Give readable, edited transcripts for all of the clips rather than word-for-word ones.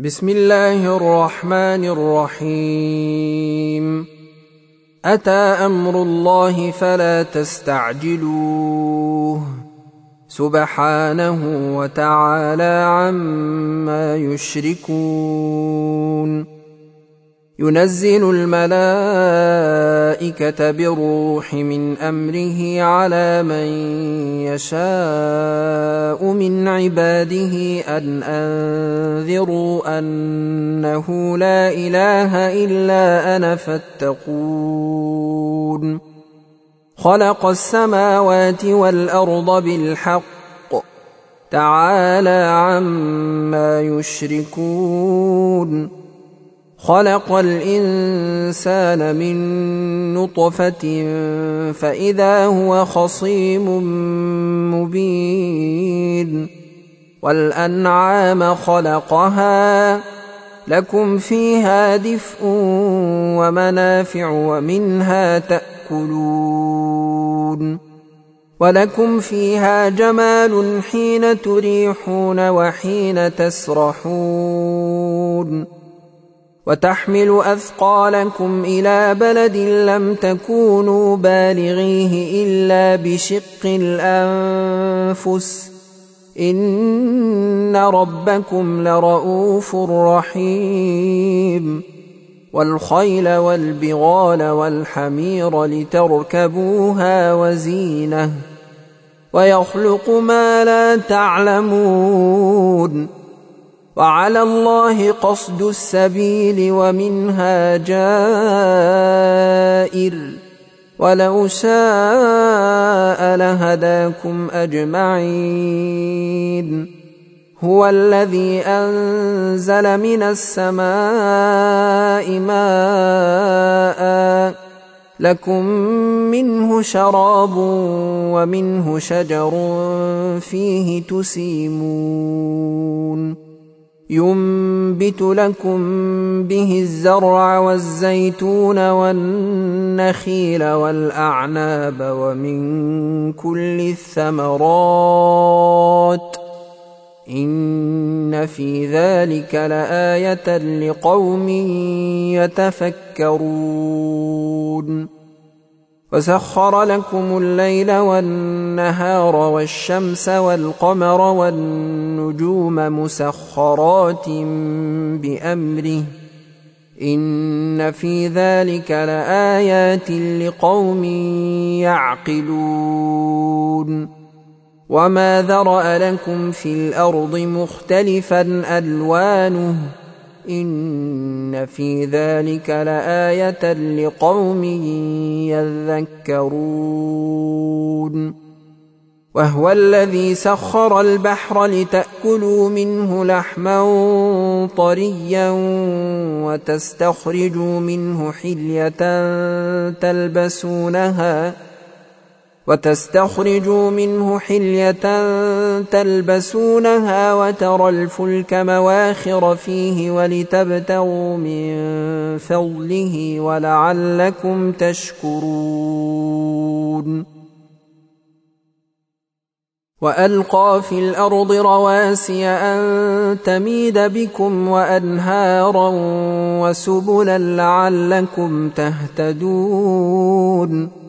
بسم الله الرحمن الرحيم. أتى أمر الله فلا تستعجلوه سبحانه وتعالى عما يشركون. ينزل الملائكة بالروح من أمره على من يشاء من عباده أن أنذروا أنه لا إله إلا أنا فاتقون. خلق السماوات والأرض بالحق تعالى عما يشركون. خلق الإنسان من نطفة فإذا هو خصيم مبين. والأنعام خلقها لكم فيها دفء ومنافع ومنها تأكلون. ولكم فيها جمال حين تريحون وحين تسرحون. وتحمل أثقالكم إلى بلد لم تكونوا بالغيه إلا بشق الأنفس إن ربكم لرؤوف رحيم. والخيل والبغال والحمير لتركبوها وزينة ويخلق ما لا تعلمون. وعلى الله قصد السبيل ومنها جائر ولو شاء لهداكم أجمعين. هو الذي أنزل من السماء ماء لكم منه شراب ومنه شجر فيه تسيمون. ينبت لكم به الزرع والزيتون والنخيل والأعناب ومن كل الثمرات إن في ذلك لآية لقوم يتفكرون. وسخر لكم الليل والنهار والشمس والقمر والنجوم مسخرات بأمره إن في ذلك لآيات لقوم يعقلون. وما ذرأ لكم في الأرض مختلفا ألوانه إن في ذلك لآية لقوم يذكرون. وهو الذي سخر البحر لتأكلوا منه لحما طريا وتستخرجوا منه حلية تلبسونها وترى الفلك مواخر فيه ولتبتغوا من فضله ولعلكم تشكرون. وألقى في الأرض رواسي أن تميد بكم وأنهارا وسبلا لعلكم تهتدون.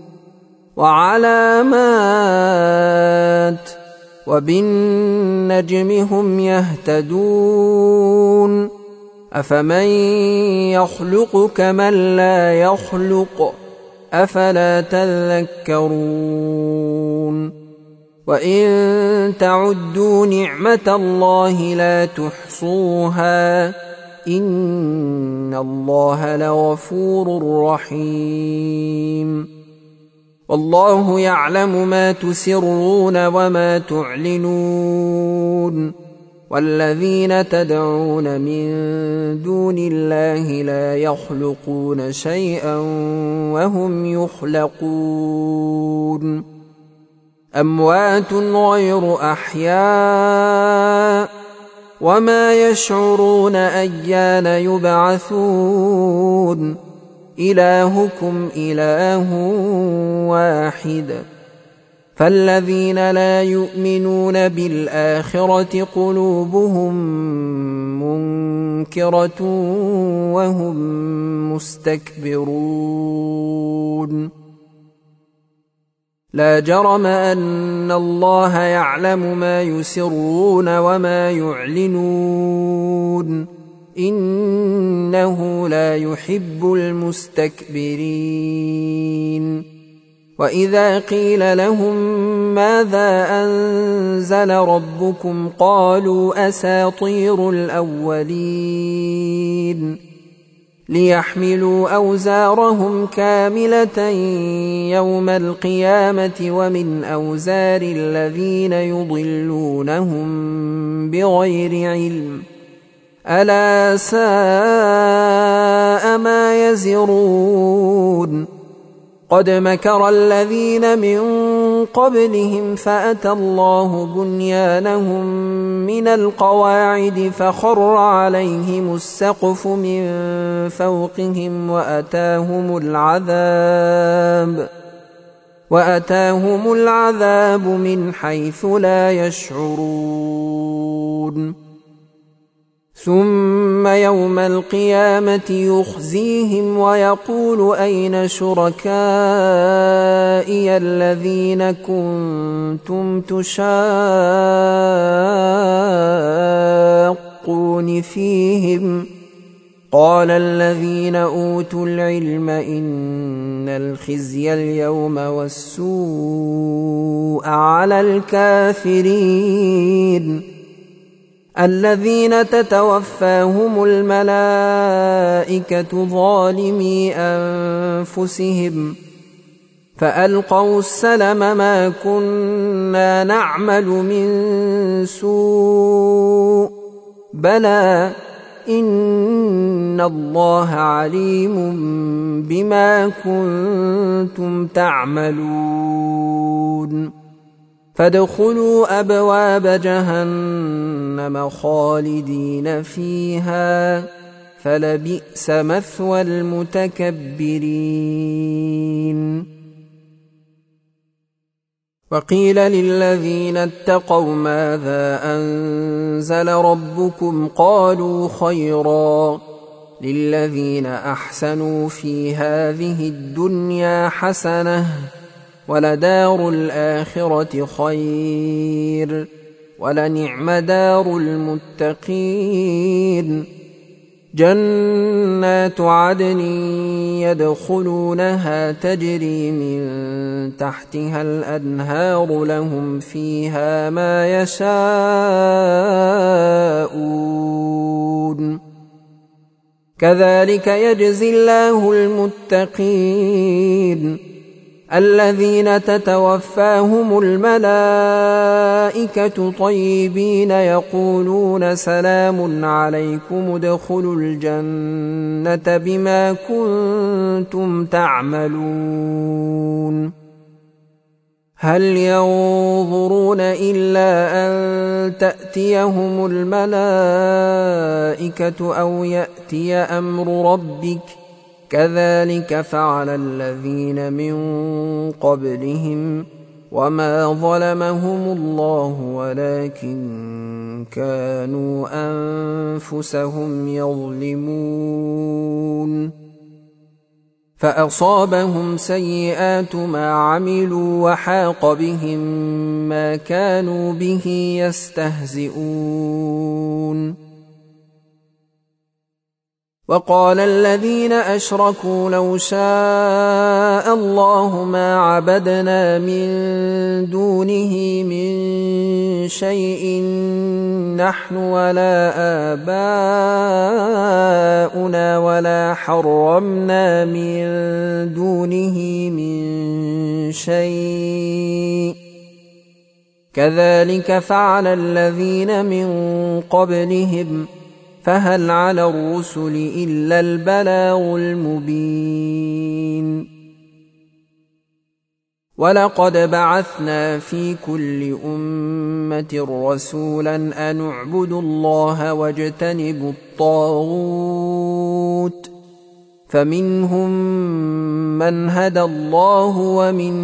وعلامات وبالنجم هم يهتدون. أفمن يخلق كمن لا يخلق أفلا تذكرون. وإن تعدوا نعمة الله لا تحصوها إن الله لغفور رحيم. والله يعلم ما تسرون وما تعلنون. والذين تدعون من دون الله لا يخلقون شيئا وهم يخلقون. أموات غير أحياء وما يشعرون أيان يبعثون. إلهكم إله واحد. فالذين لا يؤمنون بالآخرة قلوبهم مُنكِرَةٌ وَهُمْ مُسْتَكْبِرُونَ لا جرم أن الله يعلم ما يسرون وما يعلنون إنه لا يحب المستكبرين وإذا قيل لهم ماذا أنزل ربكم قالوا أساطير الأولين ليحملوا أوزارهم كاملة يوم القيامة ومن أوزار الذين يضلونهم بغير علم ألا ساء ما يزرون قد مكر الذين من قبلهم فأتى الله بنيانهم من القواعد فخر عليهم السقف من فوقهم وأتاهم العذاب من حيث لا يشعرون ثم يوم القيامة يخزيهم ويقول أين شركائي الذين كنتم تشاقون فيهم قال الذين أوتوا العلم إن الخزي اليوم والسوء على الكافرين الذين تتوفاهم الملائكة ظالمي أنفسهم فألقوا السلم ما كنا نعمل من سوء بلى إن الله عليم بما كنتم تعملون فادخلوا أبواب جهنم خالدين فيها فلبئس مثوى المتكبرين وقيل للذين اتقوا ماذا أنزل ربكم قالوا خيرا للذين أحسنوا في هذه الدنيا حسنة ولدار الآخرة خير ولنعم دار المتقين جنات عدن يدخلونها تجري من تحتها الأنهار لهم فيها ما يشاءون كذلك يجزي الله المتقين الذين تتوفاهم الملائكة طيبين يقولون سلام عليكم ادخلوا الجنة بما كنتم تعملون هل ينظرون إلا أن تأتيهم الملائكة أو يأتي أمر ربك كذلك فعل الذين من قبلهم وما ظلمهم الله ولكن كانوا أنفسهم يظلمون فأصابهم سيئات ما عملوا وحاق بهم ما كانوا به يستهزئون وقال الذين أشركوا لو شاء الله ما عبدنا من دونه من شيء نحن ولا آباؤنا ولا حرمنا من دونه من شيء كذلك فعل الذين من قبلهم فهل على الرسل إلا البلاغ المبين ولقد بعثنا في كل أمة رسولا أن اعبدوا الله واجتنبوا الطاغوت فمنهم من هدى الله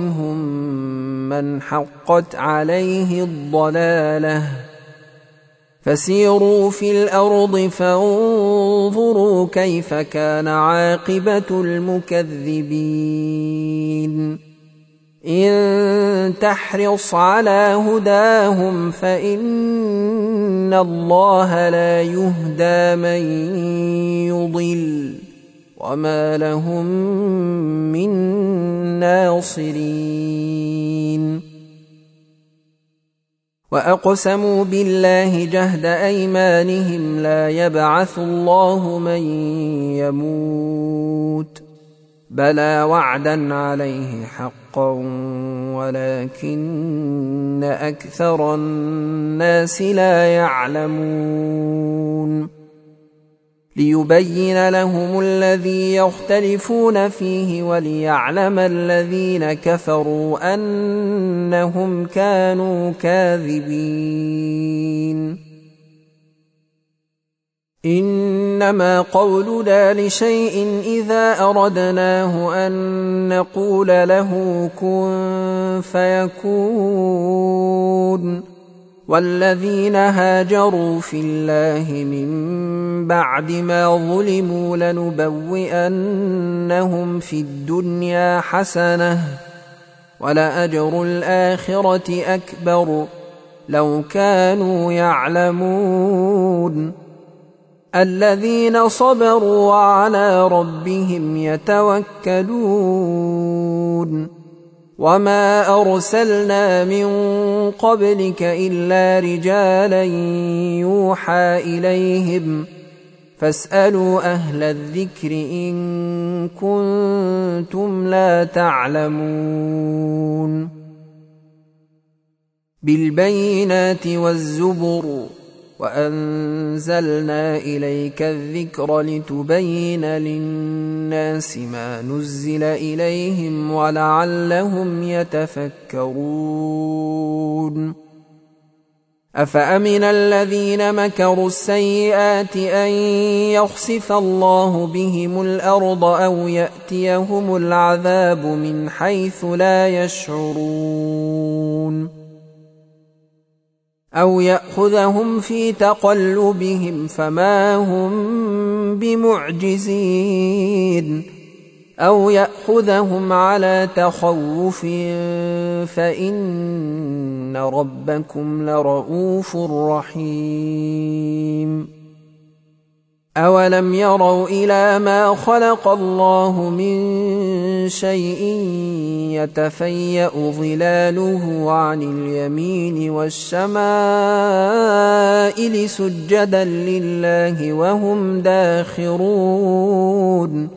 ومنهم من حقت عليه الضلالة فسيروا في الأرض فانظروا كيف كان عاقبة المكذبين إن تحرص على هداهم فإن الله لا يهدى من يضل وما لهم من ناصرين وأقسموا بالله جهد أيمانهم لا يبعث الله من يموت بلى وعدا عليه حقا ولكن أكثر الناس لا يعلمون ليبين لهم الذي يختلفون فيه وليعلم الذين كفروا أنهم كانوا كاذبين إنما قولنا لشيء إذا أردناه أن نقول له كن فيكون والذين هاجروا في الله من بعد ما ظلموا لنبوئنهم في الدنيا حسنة ولأجر الآخرة أكبر لو كانوا يعلمون الذين صبروا وعلى ربهم يتوكلون وما أرسلنا من قبلك إلا رجالا يوحى إليهم فاسألوا أهل الذكر إن كنتم لا تعلمون بالبينات والزبر وأنزلنا إليك الذكر لتبين للناس ما نزل إليهم ولعلهم يتفكرون أفأمن الذين مكروا السيئات أن يخسف الله بهم الأرض أو يأتيهم العذاب من حيث لا يشعرون أو يأخذهم في تقلبهم فما هم بمعجزين أو يأخذهم على تخوف فإن ربكم لرؤوف رحيم أولم يروا إلى ما خلق الله من شيء يتفيأ ظلاله عن اليمين والشمائل سجدا لله وهم داخرون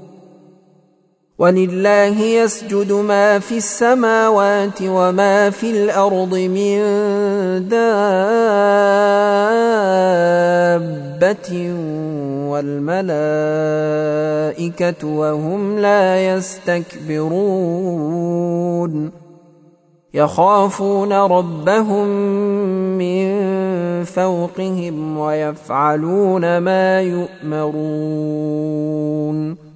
ولله يسجد ما في السماوات وما في الأرض من دابة والملائكة وهم لا يستكبرون يخافون ربهم من فوقهم ويفعلون ما يؤمرون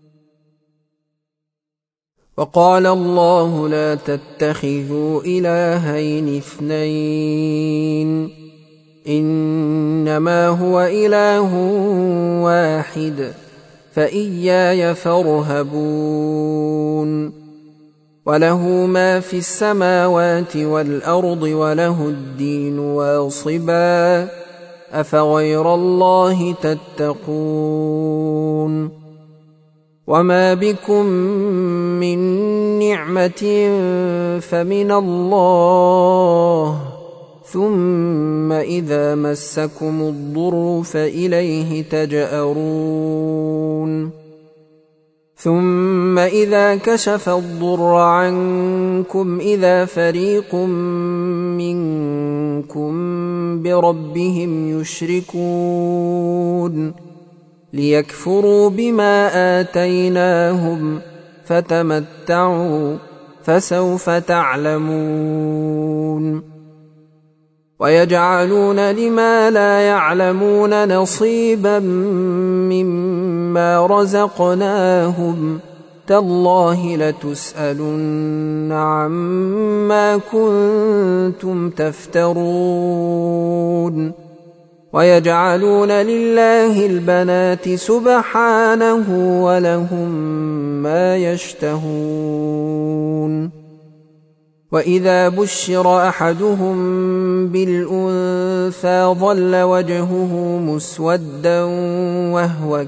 وقال الله لا تتخذوا إلهين اثنين إنما هو إله واحد فإياي فارهبون وله ما في السماوات والأرض وله الدين واصبا أفغير الله تتقون وما بكم من نعمة فمن الله ثم إذا مسكم الضر فإليه تجأرون ثم إذا كشف الضر عنكم إذا فريق منكم بربهم يشركون ليكفروا بما آتيناهم فتمتعوا فسوف تعلمون ويجعلون لما لا يعلمون نصيبا مما رزقناهم تالله لتسألن عما كنتم تفترون ويجعلون لله البنات سبحانه ولهم ما يشتهون وإذا بشر أحدهم بالأنثى ظل وجهه مسودا وهو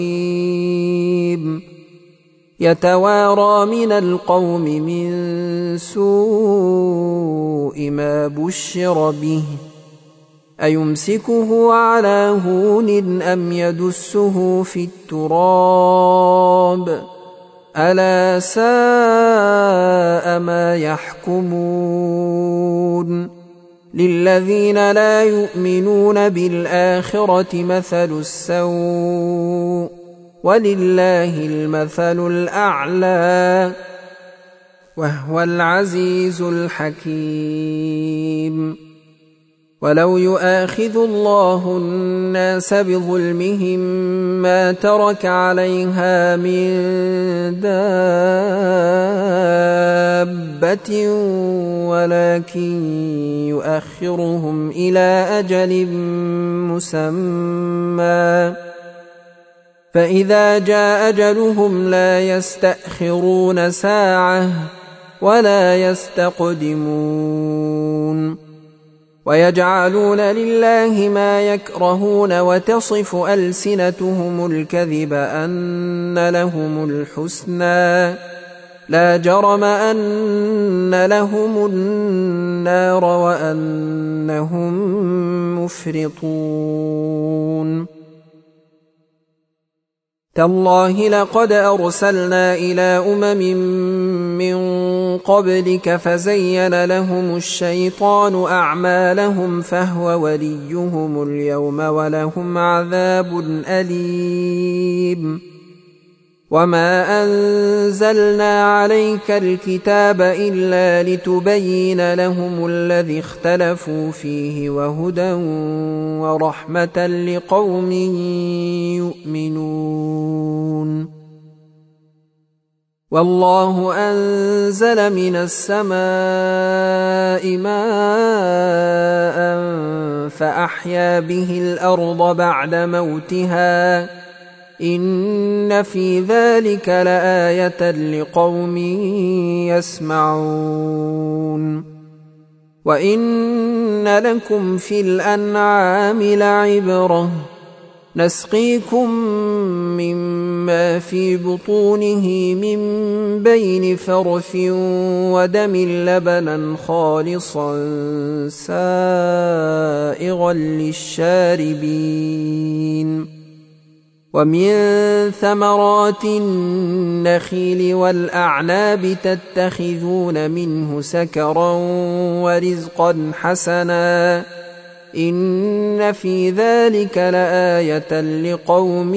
كظيم يتوارى من القوم من سوء ما بشر به أيمسكه على هون أم يدسه في التراب ألا ساء ما يحكمون للذين لا يؤمنون بالآخرة مثل السوء ولله المثل الأعلى وهو العزيز الحكيم ولو يؤاخذ الله الناس بظلمهم ما ترك عليها من دابة ولكن يؤخرهم إلى أجل مسمى فإذا جاء أجلهم لا يستأخرون ساعة ولا يستقدمون ويجعلون لله ما يكرهون وتصف ألسنتهم الكذب أن لهم الحسنى لا جرم أن لهم النار وأنهم مفرطون تالله لقد أرسلنا إلى أمم من قبلك فزين لهم الشيطان أعمالهم فهو وليهم اليوم ولهم عذاب أليم وما أنزلنا عليك الكتاب إلا لتبين لهم الذي اختلفوا فيه وهدى ورحمة لقوم يؤمنون والله أنزل من السماء ماء فأحيا به الأرض بعد موتها إن في ذلك لآية لقوم يسمعون وإن لكم في الأنعام لعبرة نسقيكم مما في بطونه من بين فرث ودم لبنا خالصا سائغا للشاربين ومن ثمرات النخيل والأعناب تتخذون منه سكرا ورزقا حسنا إن في ذلك لآية لقوم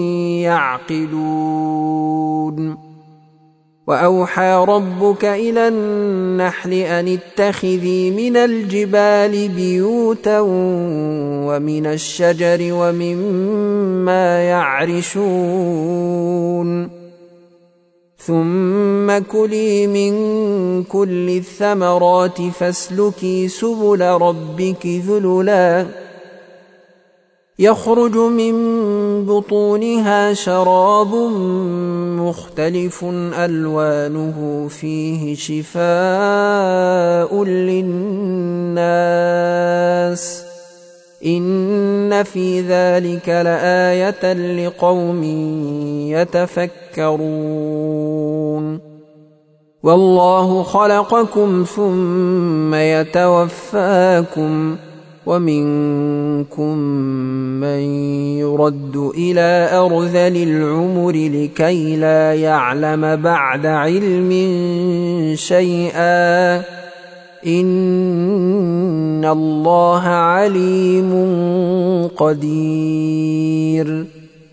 يعقلون وأوحى ربك إلى النحل أن اتخذي من الجبال بيوتا ومن الشجر ومما يعرشون ثم كلي من كل الثمرات فاسلكي سبل ربك ذللا يخرج من بطونها شراب مختلف ألوانه فيه شفاء للناس إن في ذلك لآية لقوم يتفكرون والله خلقكم ثم يتوفاكم ومنكم من يرد إلى أرذل العمر لكي لا يعلم بعد علم شيئا إن الله عليم قدير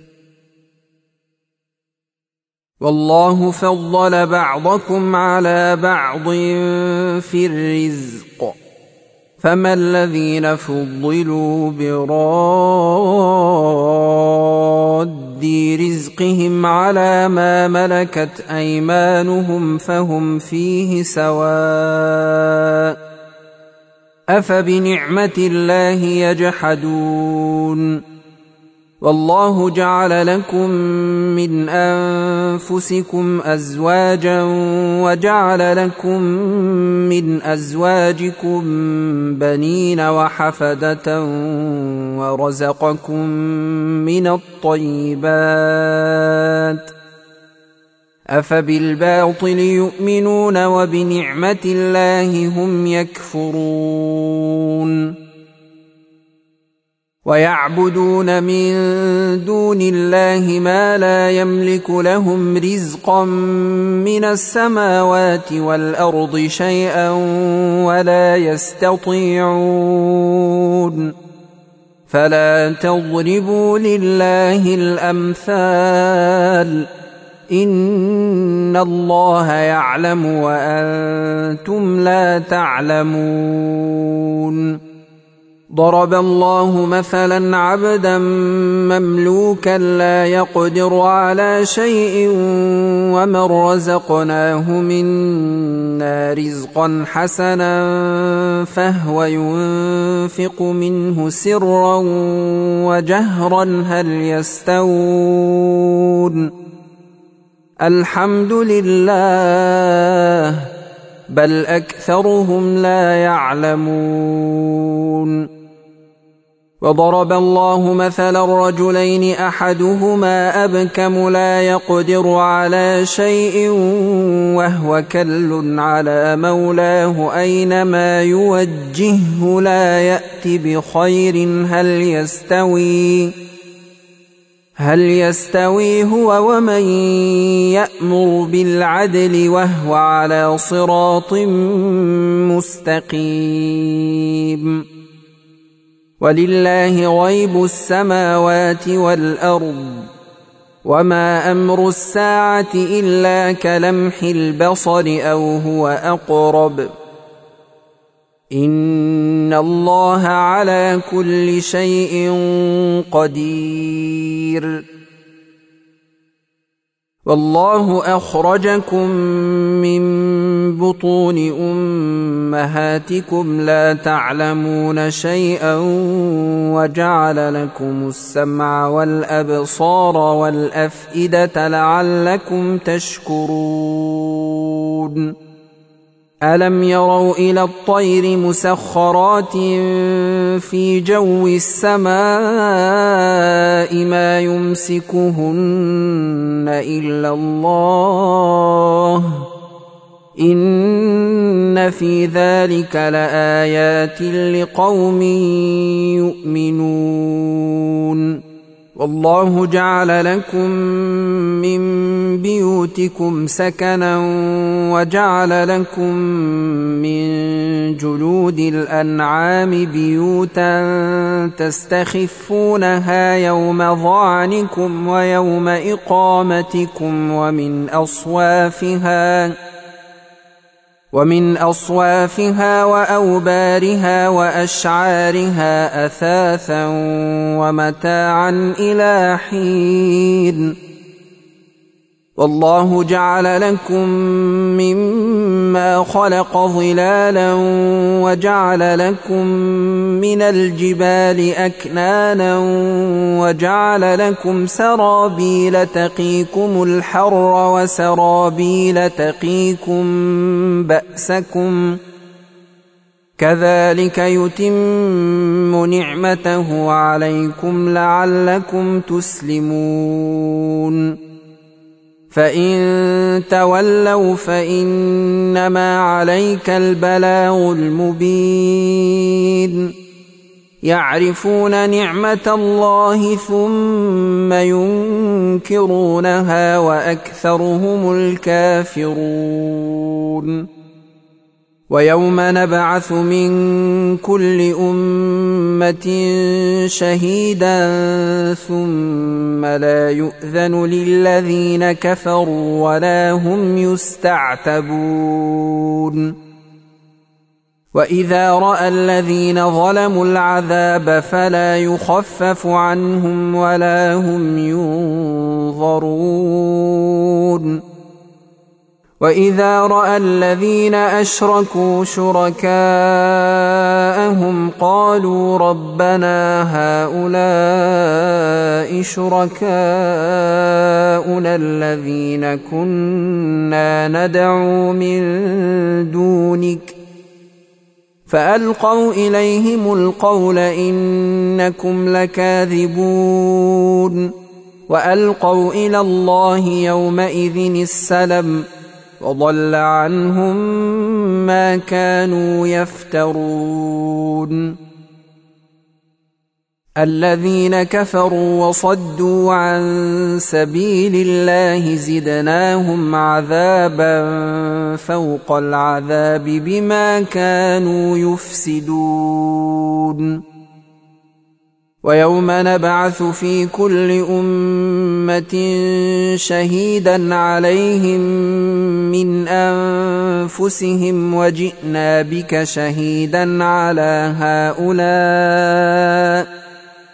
والله فضل بعضكم على بعض في الرزق فما الذين فضلوا براد رزقهم على ما ملكت أيمانهم فهم فيه سواء أفبنعمة الله يجحدون والله جعل لكم من أنفسكم أزواجا وجعل لكم من أزواجكم بنين وحفدة ورزقكم من الطيبات أفبالباطل يؤمنون وبنعمة الله هم يكفرون ويعبدون من دون الله ما لا يملك لهم رزقا من السماوات والأرض شيئا ولا يستطيعون فلا تضربوا لله الأمثال إن الله يعلم وأنتم لا تعلمون ضرب الله مثلا عبدا مملوكا لا يقدر على شيء ومن رزقناه منا رزقا حسنا فهو ينفق منه سرا وجهرا هل يستوون الحمد لله بل أكثرهم لا يعلمون وضرب الله مثلا رجلين أحدهما أبكم لا يقدر على شيء وهو كل على مولاه أينما يوجهه لا يأتي بخير هل يستوي هو ومن يأمر بالعدل وهو على صراط مستقيم ولله غيب السماوات والأرض وما أمر الساعة إلا كلمح البصر أو هو أقرب إن الله على كل شيء قدير والله أخرجكم من بطون أمهاتكم لا تعلمون شيئا وجعل لكم السمع والأبصار والأفئدة لعلكم تشكرون ألم يروا إلى الطير مسخرات في جو السماء ما يمسكهن إلا الله إن في ذلك لآيات لقوم يؤمنون والله جعل لكم من بيوتكم سكنا وجعل لكم من جلود الأنعام بيوتا تستخفونها يوم ظعنكم ويوم إقامتكم ومن أصوافها وأوبارها وأشعارها أثاثا ومتاعا إلى حين والله جعل لكم مما خلق ظلالا وجعل لكم من الجبال أكنانا وجعل لكم سرابيل تقيكم الحر وسرابيل تقيكم بأسكم كذلك يتم نعمته عليكم لعلكم تسلمون فإن تولوا فإنما عليك البلاغ المبين يعرفون نعمة الله ثم ينكرونها وأكثرهم الكافرون ويوم نبعث من كل أمة شهيدا ثم لا يؤذن للذين كفروا ولا هم يستعتبون وإذا رأى الذين ظلموا العذاب فلا يخفف عنهم ولا هم ينظرون وإذا رأى الذين أشركوا شركاءهم قالوا ربنا هؤلاء شركاؤنا الذين كنا ندعو من دونك فألقوا إليهم القول إنكم لكاذبون وألقوا إلى الله يومئذ السلم وضل عنهم ما كانوا يفترون الذين كفروا وصدوا عن سبيل الله زدناهم عذابا فوق العذاب بما كانوا يفسدون ويوم نبعث في كل أمة شهيدا عليهم من أنفسهم وجئنا بك شهيدا على هؤلاء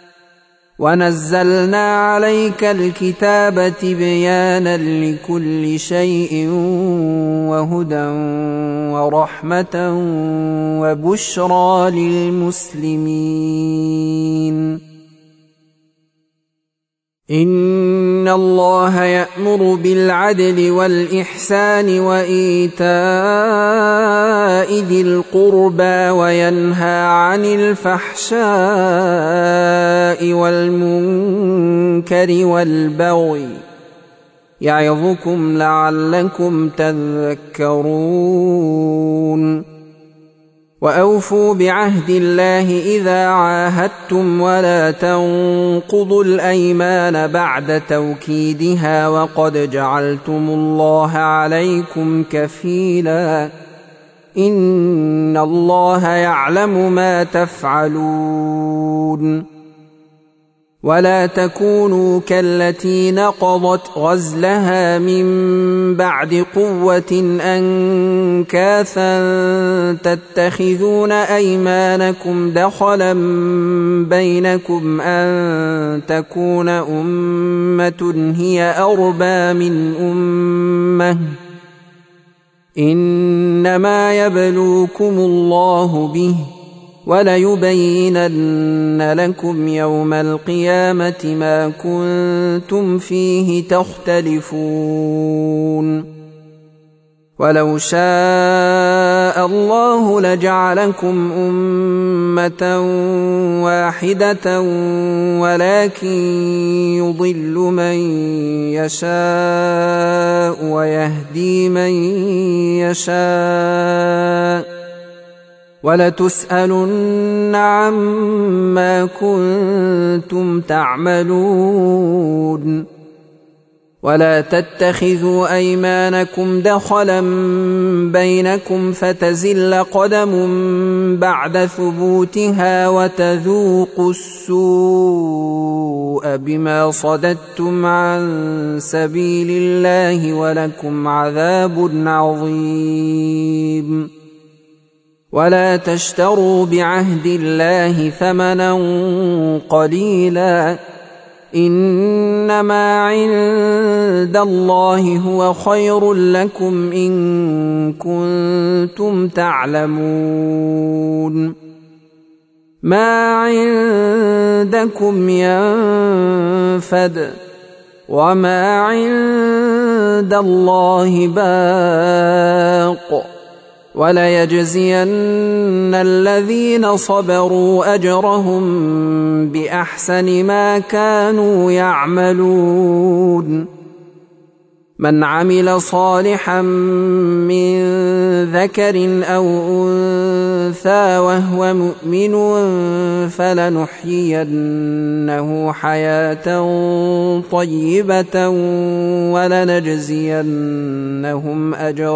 ونزلنا عليك الكتاب تبيانا لكل شيء وهدى ورحمة وبشرى للمسلمين إن الله يأمر بالعدل والإحسان وإيتاء ذي القربى وينهى عن الفحشاء والمنكر والبغي يعظكم لعلكم تذكرون وأوفوا بعهد الله إذا عاهدتم ولا تنقضوا الأيمان بعد توكيدها وقد جعلتم الله عليكم كفيلا إن الله يعلم ما تفعلون ولا تكونوا كالتي نقضت غزلها من بعد قوة أنكاثا تتخذون أيمانكم دخلا بينكم أن تكون أمة هي أربى من أمة إنما يبلوكم الله به وليبينن لكم يوم القيامة ما كنتم فيه تختلفون ولو شاء الله لجعلكم أمة واحدة ولكن يضل من يشاء ويهدي من يشاء ولتسألن عما كنتم تعملون ولا تتخذوا أيمانكم دخلا بينكم فتزل قدم بعد ثبوتها وتذوقوا السوء بما صددتم عن سبيل الله ولكم عذاب عظيم ولا تشتروا بعهد الله ثمنا قليلا إنما عند الله هو خير لكم إن كنتم تعلمون ما عندكم ينفد وما عند الله باق وليجزين الذين صبروا أجرهم بأحسن ما كانوا يعملون من عمل صالحا من ذكر أو أنثى وهو مؤمن فلنحيينه حياة طيبة ولنجزينهم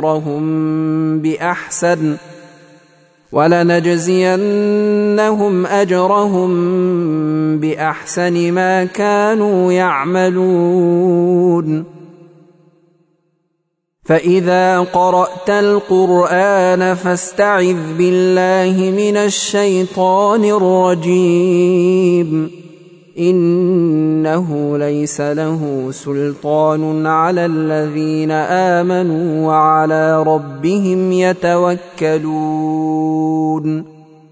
أجرهم بأحسن ما كانوا يعملون فإذا قرأت القرآن فاستعذ بالله من الشيطان الرجيم إنه ليس له سلطان على الذين آمنوا وعلى ربهم يتوكلون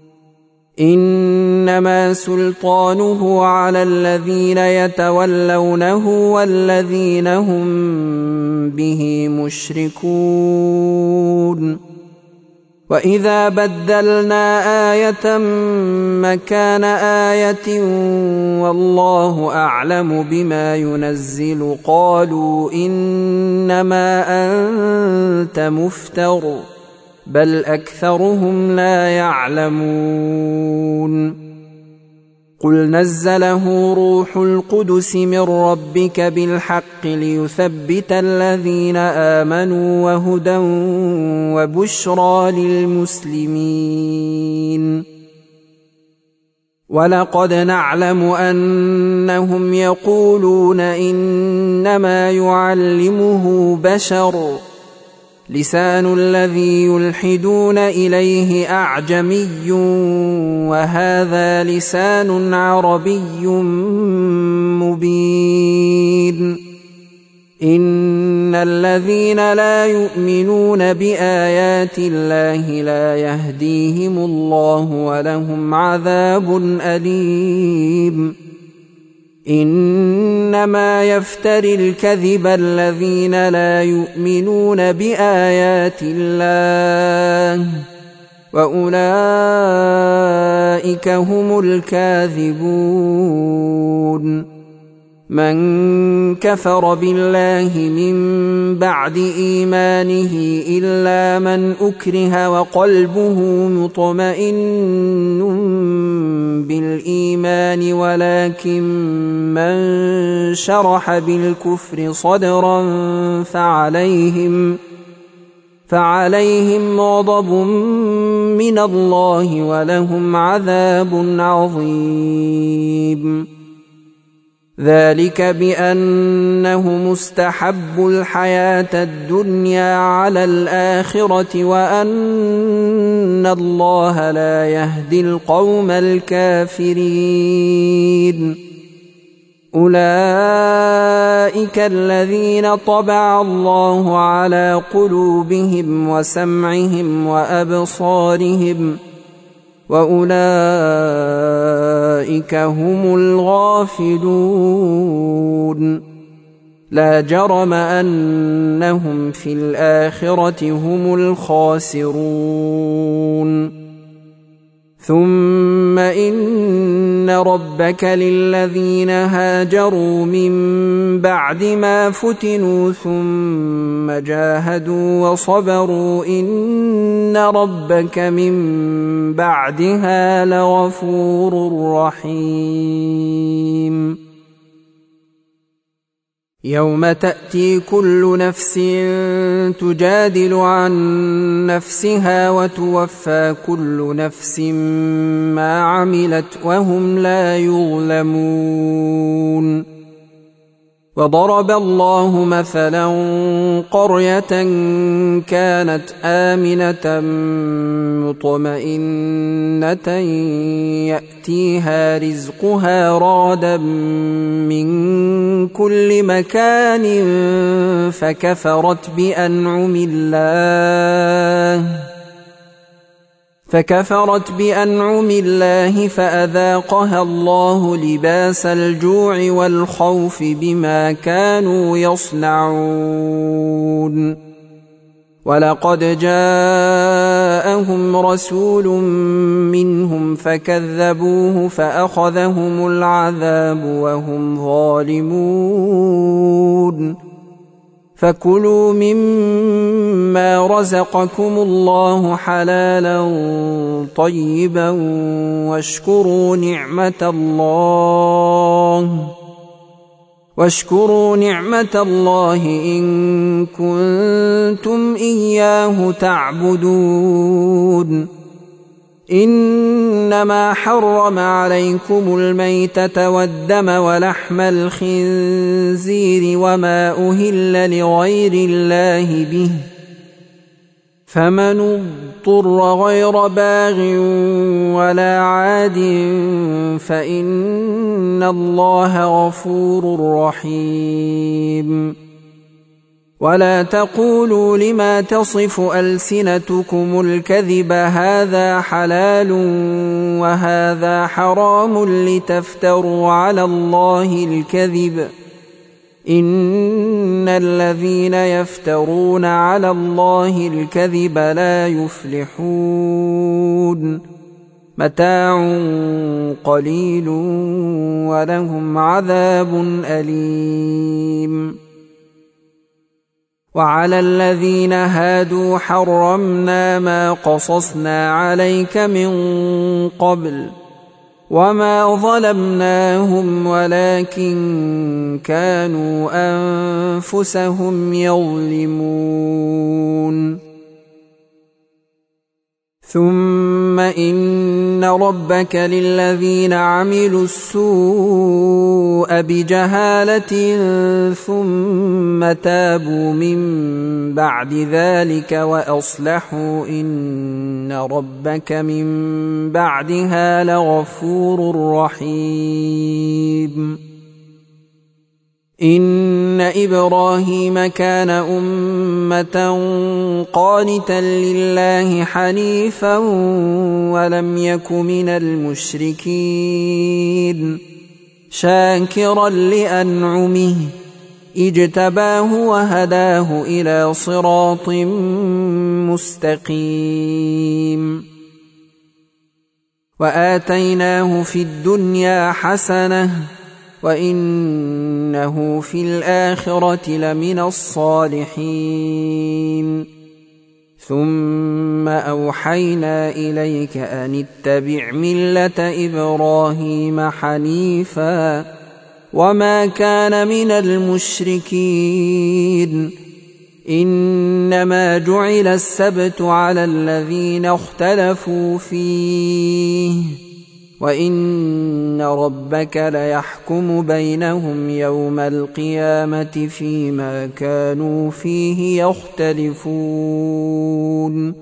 إنما سلطانه على الذين يتولونه والذين هم به مشركون وإذا بدلنا آية مكان آية والله أعلم بما ينزل قالوا إنما أنت مفتر بل أكثرهم لا يعلمون قل نزله روح القدس من ربك بالحق ليثبت الذين آمنوا وهدى وبشرى للمسلمين ولقد نعلم أنهم يقولون إنما يعلمه بشر لسان الذي يلحدون إليه أعجمي وهذا لسان عربي مبين إن الذين لا يؤمنون بآيات الله لا يهديهم الله ولهم عذاب أليم إنما يفتري الكذب الذين لا يؤمنون بآيات الله وأولئك هم الكاذبون من كفر بالله من بعد إيمانه إلا من أكره وقلبه مطمئن بالإيمان ولكن من شرح بالكفر صدرا فعليهم غضب من الله ولهم عذاب عظيم ذلك بأنه مستحب الحياة الدنيا على الآخرة وأن الله لا يهدي القوم الكافرين أولئك الذين طبع الله على قلوبهم وسمعهم وأبصارهم وأولئك هم الغافلون لا جرم أنهم في الآخرة هم الخاسرون ثم إن ربك للذين هاجروا من بعد ما فتنوا ثم جاهدوا وصبروا إن ربك من بعدها لغفور رحيم يوم تأتي كل نفس تجادل عن نفسها وتوفى كل نفس ما عملت وهم لا يظلمون وضرب الله مثلا قرية كانت آمنة مطمئنة يأتيها رزقها رغدا من كل مكان فكفرت بأنعم الله فأذاقها الله لباس الجوع والخوف بما كانوا يصنعون ولقد جاءهم رسول منهم فكذبوه فأخذهم العذاب وهم ظالمون فكلوا مما رزقكم الله حلالا طيبا واشكروا نعمة الله إن كنتم إياه تعبدون إنما حرم عليكم الميتة والدم ولحم الخنزير وما أهل لغير الله به فمن اضطر غير باغ ولا عاد فإن الله غفور رحيم. ولا تقولوا لما تصف ألسنتكم الكذب هذا حلال وهذا حرام لتفتروا على الله الكذب إن الذين يفترون على الله الكذب لا يفلحون. متاع قليل ولهم عذاب أليم. وعلى الذين هادوا حرمنا ما قصصنا عليك من قبل وما ظلمناهم ولكن كانوا أنفسهم يظلمون. ثم إن ربك للذين عملوا السوء بجهالة ثم تابوا من بعد ذلك وأصلحوا إن ربك من بعدها لغفور رحيم. إن إبراهيم كان أمة قانتا لله حنيفا ولم يك من المشركين شاكرا لأنعمه اجتباه وهداه إلى صراط مستقيم. وآتيناه في الدنيا حسنة وإنه في الآخرة لمن الصالحين. ثم أوحينا إليك أن اتبع ملة إبراهيم حنيفا وما كان من المشركين. إنما جعل السبت على الذين اختلفوا فيه وإن ربك ليحكم بينهم يوم القيامة فيما كانوا فيه يختلفون.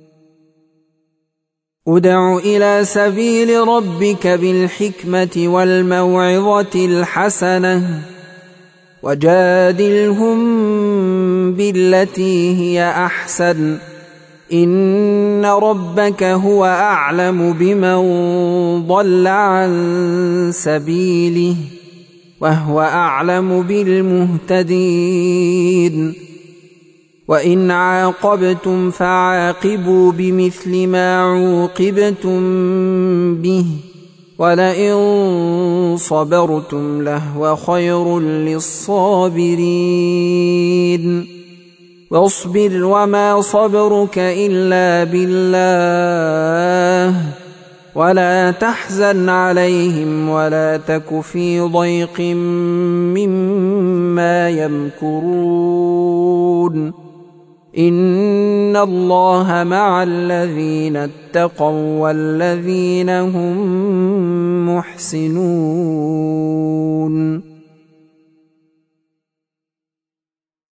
ادع إلى سبيل ربك بالحكمة والموعظة الحسنة وجادلهم بالتي هي أحسن إن ربك هو أعلم بمن ضل عن سبيله وهو أعلم بالمهتدين. وإن عاقبتم فعاقبوا بمثل ما عوقبتم به ولئن صبرتم لهو خير للصابرين. واصبر وما صبرك إلا بالله ولا تحزن عليهم ولا تك في ضيق مما يمكرون. إن الله مع الذين اتقوا والذين هم محسنون.